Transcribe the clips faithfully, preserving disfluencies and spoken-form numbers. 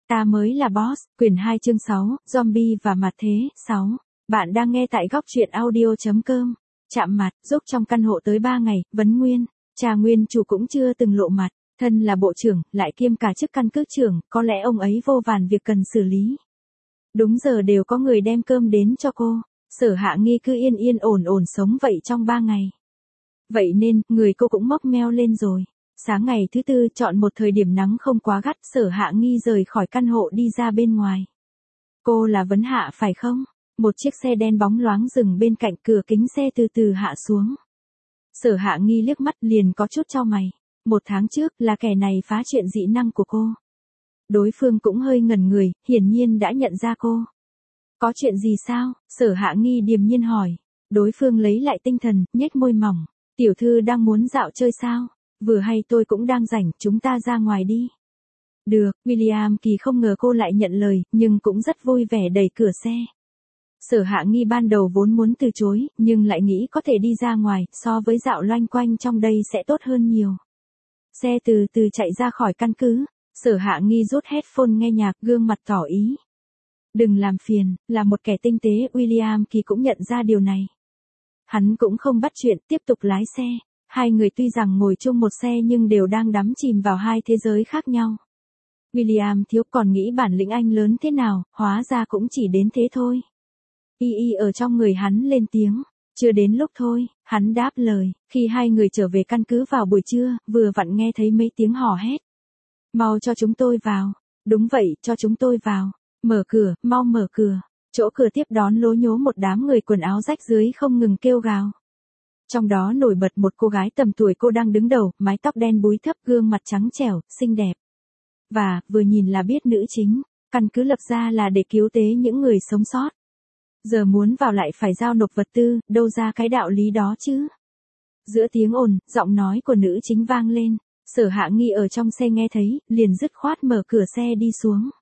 Ta mới là boss, quyển hai chương sáu, zombie và mặt thế, sáu. Bạn đang nghe tại góc truyện audio chấm com. Chạm mặt, giúp trong căn hộ tới ba ngày, vấn nguyên. Cha nguyên chủ cũng chưa từng lộ mặt, thân là bộ trưởng, lại kiêm cả chức căn cước trưởng, có lẽ ông ấy vô vàn việc cần xử lý. Đúng giờ đều có người đem cơm đến cho cô, Sở Hạ Nghi cứ yên yên ổn ổn sống vậy trong ba ngày. Vậy nên, người cô cũng mốc meo lên rồi. Sáng ngày thứ tư chọn một thời điểm nắng không quá gắt, Sở Hạ Nghi rời khỏi căn hộ đi ra bên ngoài. Cô là Vấn Hạ phải không? Một chiếc xe đen bóng loáng dừng bên cạnh, cửa kính xe từ từ hạ xuống. Sở Hạ Nghi liếc mắt liền có chút chau mày. Một tháng trước là kẻ này phá chuyện dị năng của cô. Đối phương cũng hơi ngẩn người, hiển nhiên đã nhận ra cô. Có chuyện gì sao? Sở Hạ Nghi điềm nhiên hỏi. Đối phương lấy lại tinh thần, nhếch môi mỏng. Tiểu thư đang muốn dạo chơi sao? Vừa hay tôi cũng đang rảnh, chúng ta ra ngoài đi. Được, William Kỳ không ngờ cô lại nhận lời, nhưng cũng rất vui vẻ đẩy cửa xe. Sở Hạ Nghi ban đầu vốn muốn từ chối, nhưng lại nghĩ có thể đi ra ngoài, so với dạo loanh quanh trong đây sẽ tốt hơn nhiều. Xe từ từ chạy ra khỏi căn cứ, Sở Hạ Nghi rút headphone nghe nhạc, gương mặt tỏ ý. Đừng làm phiền, là một kẻ tinh tế, William Kỳ cũng nhận ra điều này. Hắn cũng không bắt chuyện, tiếp tục lái xe. Hai người tuy rằng ngồi chung một xe nhưng đều đang đắm chìm vào hai thế giới khác nhau. William thiếu còn nghĩ bản lĩnh anh lớn thế nào, hóa ra cũng chỉ đến thế thôi. Y y ở trong người hắn lên tiếng, chưa đến lúc thôi, hắn đáp lời, khi hai người trở về căn cứ vào buổi trưa, vừa vặn nghe thấy mấy tiếng hò hét. Mau cho chúng tôi vào, đúng vậy, cho chúng tôi vào, mở cửa, mau mở cửa, chỗ cửa tiếp đón lố nhố một đám người quần áo rách rưới không ngừng kêu gào. Trong đó nổi bật một cô gái tầm tuổi cô đang đứng đầu, mái tóc đen búi thấp, gương mặt trắng trẻo, xinh đẹp. Và, vừa nhìn là biết nữ chính, căn cứ lập ra là để cứu tế những người sống sót. Giờ muốn vào lại phải giao nộp vật tư, đâu ra cái đạo lý đó chứ. Giữa tiếng ồn, giọng nói của nữ chính vang lên, Sở Hạ Nghi ở trong xe nghe thấy, liền dứt khoát mở cửa xe đi xuống.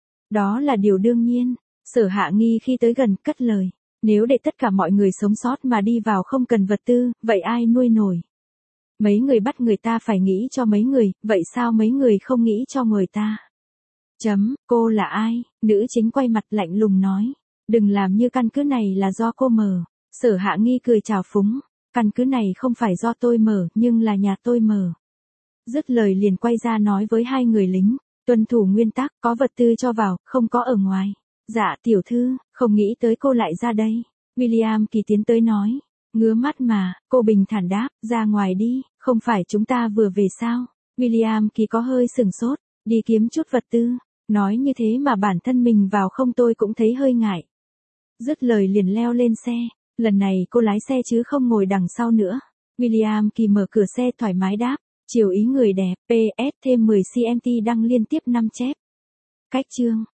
Đó là điều đương nhiên, Sở Hạ Nghi khi tới gần, cất lời. Nếu để tất cả mọi người sống sót mà đi vào không cần vật tư, vậy ai nuôi nổi? Mấy người bắt người ta phải nghĩ cho mấy người, vậy sao mấy người không nghĩ cho người ta? Chấm, cô là ai? Nữ chính quay mặt lạnh lùng nói. Đừng làm như căn cứ này là do cô mở. Sở Hạ Nghi cười trào phúng. Căn cứ này không phải do tôi mở, nhưng là nhà tôi mở. Dứt lời liền quay ra nói với hai người lính. Tuân thủ nguyên tắc, có vật tư cho vào, không có ở ngoài. Dạ tiểu thư, không nghĩ tới cô lại ra đây. William Kỳ tiến tới nói. Ngứa mắt mà, cô bình thản đáp, ra ngoài đi, không phải chúng ta vừa về sao. William Kỳ có hơi sừng sốt, đi kiếm chút vật tư. Nói như thế mà bản thân mình vào không tôi cũng thấy hơi ngại. Dứt lời liền leo lên xe, lần này cô lái xe chứ không ngồi đằng sau nữa. William Kỳ mở cửa xe thoải mái đáp, chiều ý người đẹp, pê ét thêm mười xăng ti đăng liên tiếp năm chép. Cách chương